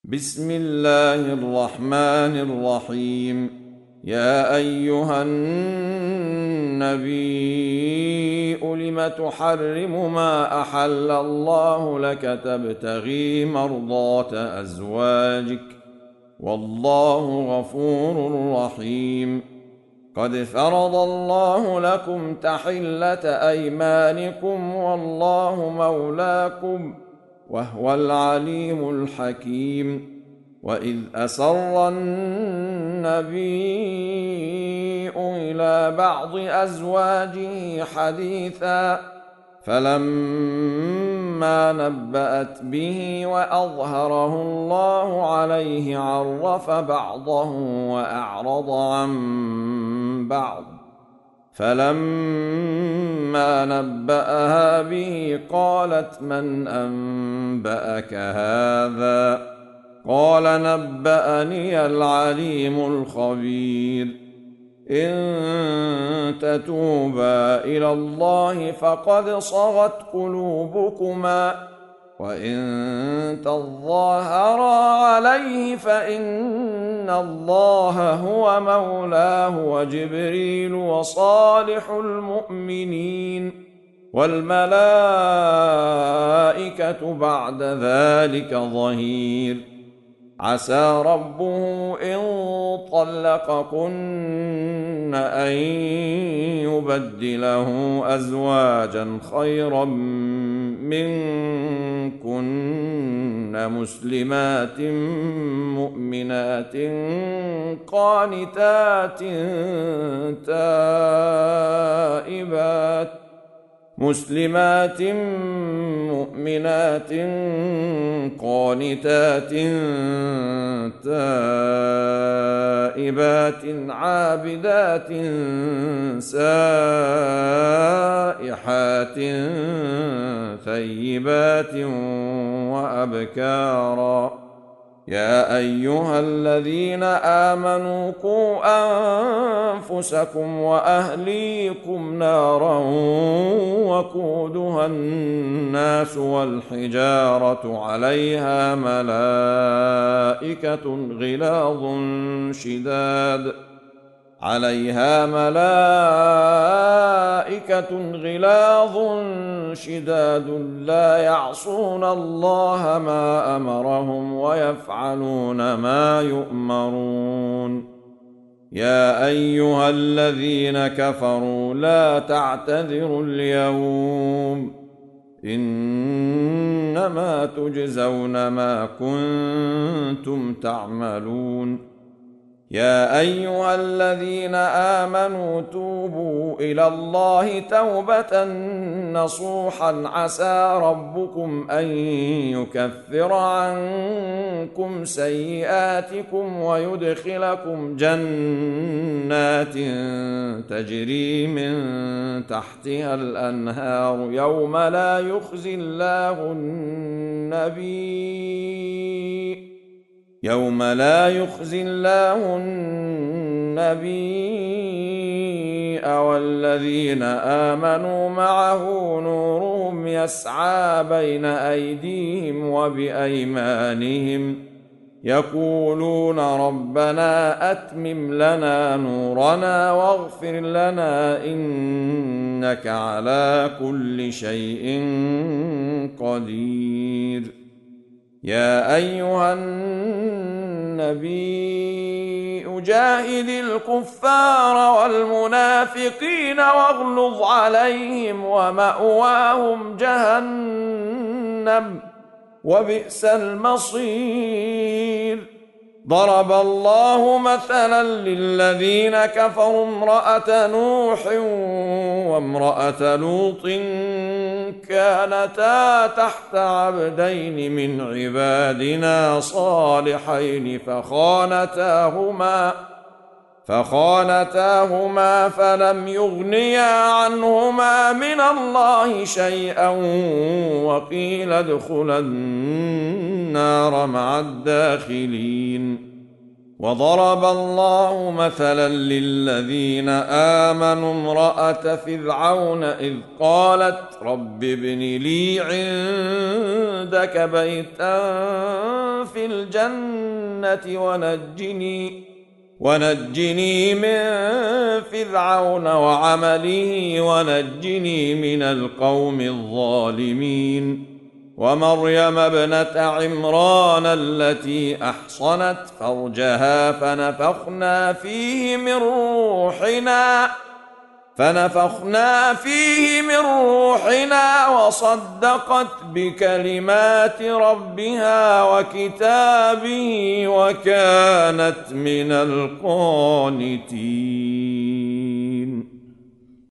بسم الله الرحمن الرحيم. يا أيها النبي لم تحرم ما أحل الله لك تبتغي مرضات أزواجك والله غفور رحيم. قد فرض الله لكم تحلة أيمانكم والله مولاكم وهو العليم الحكيم. وإذ أسر النبي إلى بعض أزواجه حديثا فلما نبأت به وأظهره الله عليه عرف بعضه وأعرض عن بعض، فلما نبأها به قالت من أنبأك هذا؟ قال نبأني العليم الخبير. إن تتوبا إلى الله فقد صغت قلوبكما وإن تظاهرا عليه فإن الله هو مولاه وجبريل وصالح المؤمنين والملائكة بعد ذلك ظهير. عسى ربه إن طلقكن أن يبدله أزواجا خيرا منكن مسلمات مؤمنات قانتات تائبات مسلمات مؤمنات قانتات تائبات عابدات سائحات ثيبات وأبكارا. يا أيها الذين آمنوا قوا أنفسكم وأهليكم نارا وقودها الناس والحجارة عليها ملائكة غلاظ شداد لا يعصون الله ما أمرهم ويفعلون ما يؤمرون. يا أيها الذين كفروا لا تعتذروا اليوم إنما تجزون ما كنتم تعملون. يا أيها الذين آمنوا توبوا إلى الله توبة نصوحا عسى ربكم أن يكفر عنكم سيئاتكم ويدخلكم جنات تجري من تحتها الأنهار يوم لا يخزي الله النبي والذين آمنوا معه نورهم يسعى بين أيديهم وبأيمانهم يقولون ربنا أتمم لنا نورنا واغفر لنا إنك على كل شيء قدير. يا أيها النبي جاهد الكفار والمنافقين واغلظ عليهم ومأواهم جهنم وبئس المصير. ضرب الله مثلا للذين كفروا امرأة نوح وامرأة لوط كانتا تحت عبدين من عبادنا صالحين فخانتاهما فلم يغنيا عنهما من الله شيئا وقيل ادخلا النار مع الداخلين. وضرب الله مثلا للذين آمنوا امرأة فرعون إذ قالت رب ابن لي عندك بيتا في الجنة ونجني من فرعون وعمله ونجني من القوم الظالمين ومريم ابنة عمران التي أحصنت فرجها فنفخنا فيه من روحنا وصدقت بكلمات ربها وكتابه وكانت من القانتين.